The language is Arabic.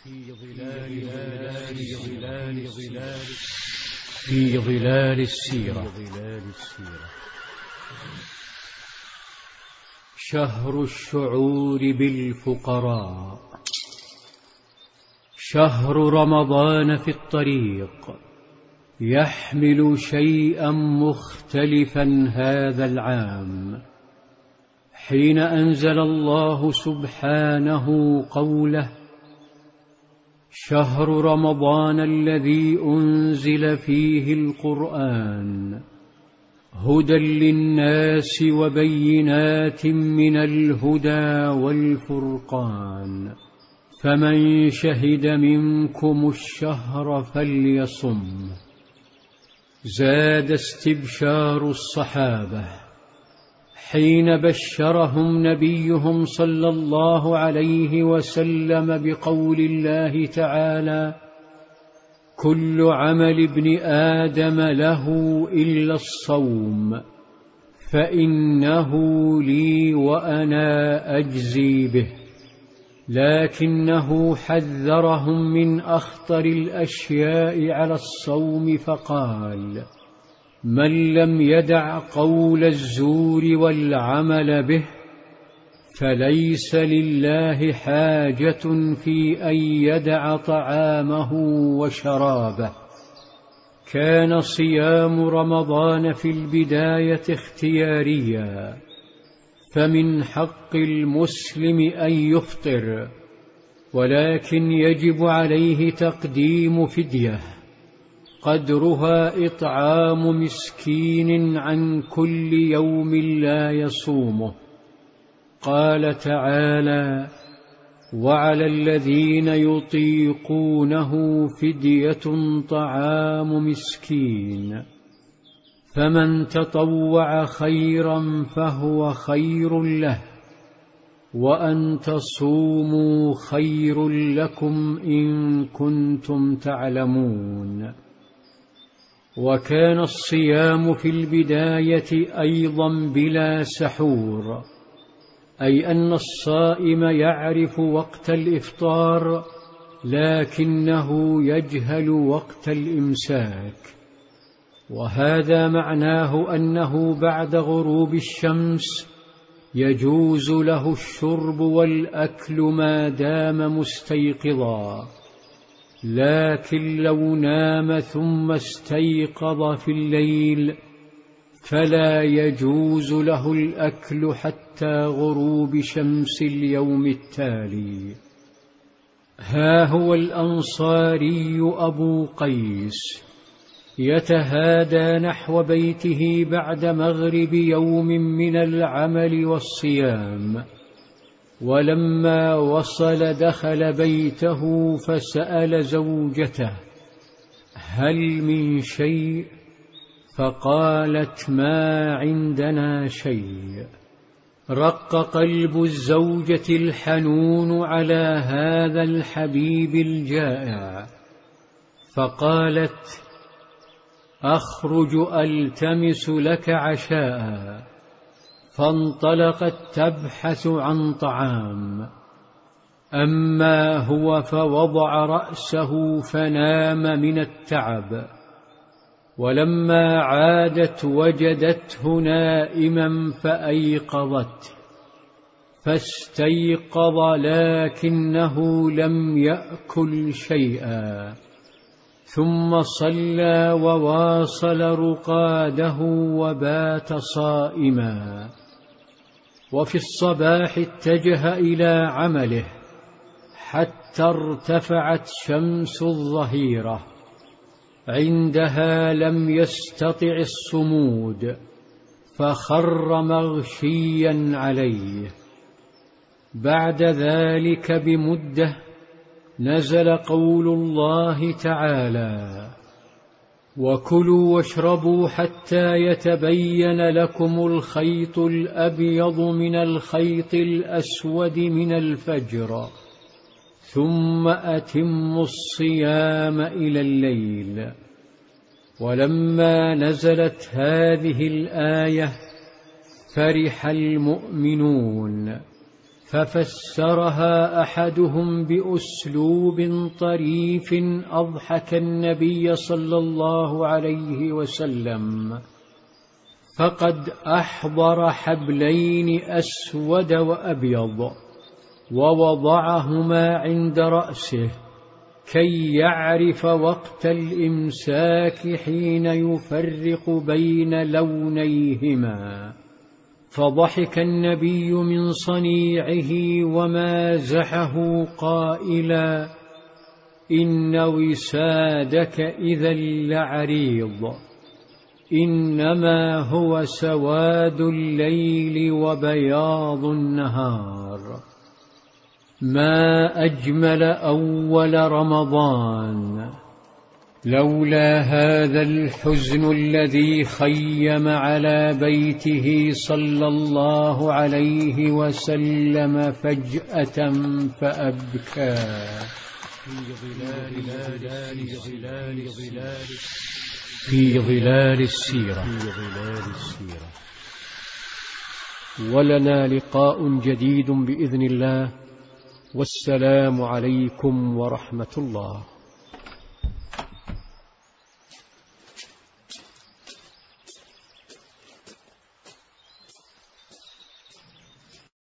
في ظلال السيرة. شهر الشعور بالفقراء، شهر رمضان في الطريق، يحمل شيئا مختلفا هذا العام، حين أنزل الله سبحانه قوله: شهر رمضان الذي أنزل فيه القرآن هدى للناس وبينات من الهدى والفرقان، فمن شهد منكم الشهر فليصم. زاد استبشار الصحابة حين بشرهم نبيهم صلى الله عليه وسلم بقول الله تعالى: كل عمل ابن آدم له إلا الصوم فإنه لي وأنا أجزي به. لكنه حذرهم من أخطر الأشياء على الصوم فقال: من لم يدع قول الزور والعمل به فليس لله حاجة في أن يدع طعامه وشرابه. كان صيام رمضان في البداية اختياريا، فمن حق المسلم أن يفطر، ولكن يجب عليه تقديم فدية قدرها إطعام مسكين عن كل يوم لا يصومه. قال تعالى: وعلى الذين يطيقونه فدية طعام مسكين، فمن تطوع خيرا فهو خير له، وأن تصوموا خير لكم إن كنتم تعلمون. وكان الصيام في البداية أيضا بلا سحور، أي أن الصائم يعرف وقت الإفطار لكنه يجهل وقت الإمساك، وهذا معناه أنه بعد غروب الشمس يجوز له الشرب والأكل ما دام مستيقظا، لكن لو نام ثم استيقظ في الليل فلا يجوز له الأكل حتى غروب شمس اليوم التالي. ها هو الأنصاري أبو قيس يتهادى نحو بيته بعد مغرب يوم من العمل والصيام، ولما وصل دخل بيته فسأل زوجته: هل من شيء؟ فقالت: ما عندنا شيء. رق قلب الزوجة الحنون على هذا الحبيب الجائع، فقالت: أخرج ألتمس لك عشاء. فانطلقت تبحث عن طعام، أما هو فوضع رأسه فنام من التعب، ولما عادت وجدته نائما فأيقظته، فاستيقظ لكنه لم يأكل شيئا، ثم صلى وواصل رقاده وبات صائما. وفي الصباح اتجه إلى عمله حتى ارتفعت شمس الظهيرة، عندها لم يستطع الصمود فخر مغشيا عليه. بعد ذلك بمدة نزل قول الله تعالى: وكلوا واشربوا حتى يتبين لكم الخيط الأبيض من الخيط الأسود من الفجر، ثم أتموا الصيام إلى الليل. ولما نزلت هذه الآية فرح المؤمنون، ففسرها أحدهم بأسلوب طريف أضحك النبي صلى الله عليه وسلم، فقد أحضر حبلين أسود وأبيض ووضعهما عند رأسه كي يعرف وقت الإمساك حين يفرق بين لونيهما. فضحك النبي من صنيعه ومازحه قائلا: إن وسادك إذا لعريض، إنما هو سواد الليل وبياض النهار. ما أجمل أول رمضان، لولا هذا الحزن الذي خيم على بيته صلى الله عليه وسلم فجأة فأبكاه في ظلال السيرة. ولنا لقاء جديد بإذن الله، والسلام عليكم ورحمة الله.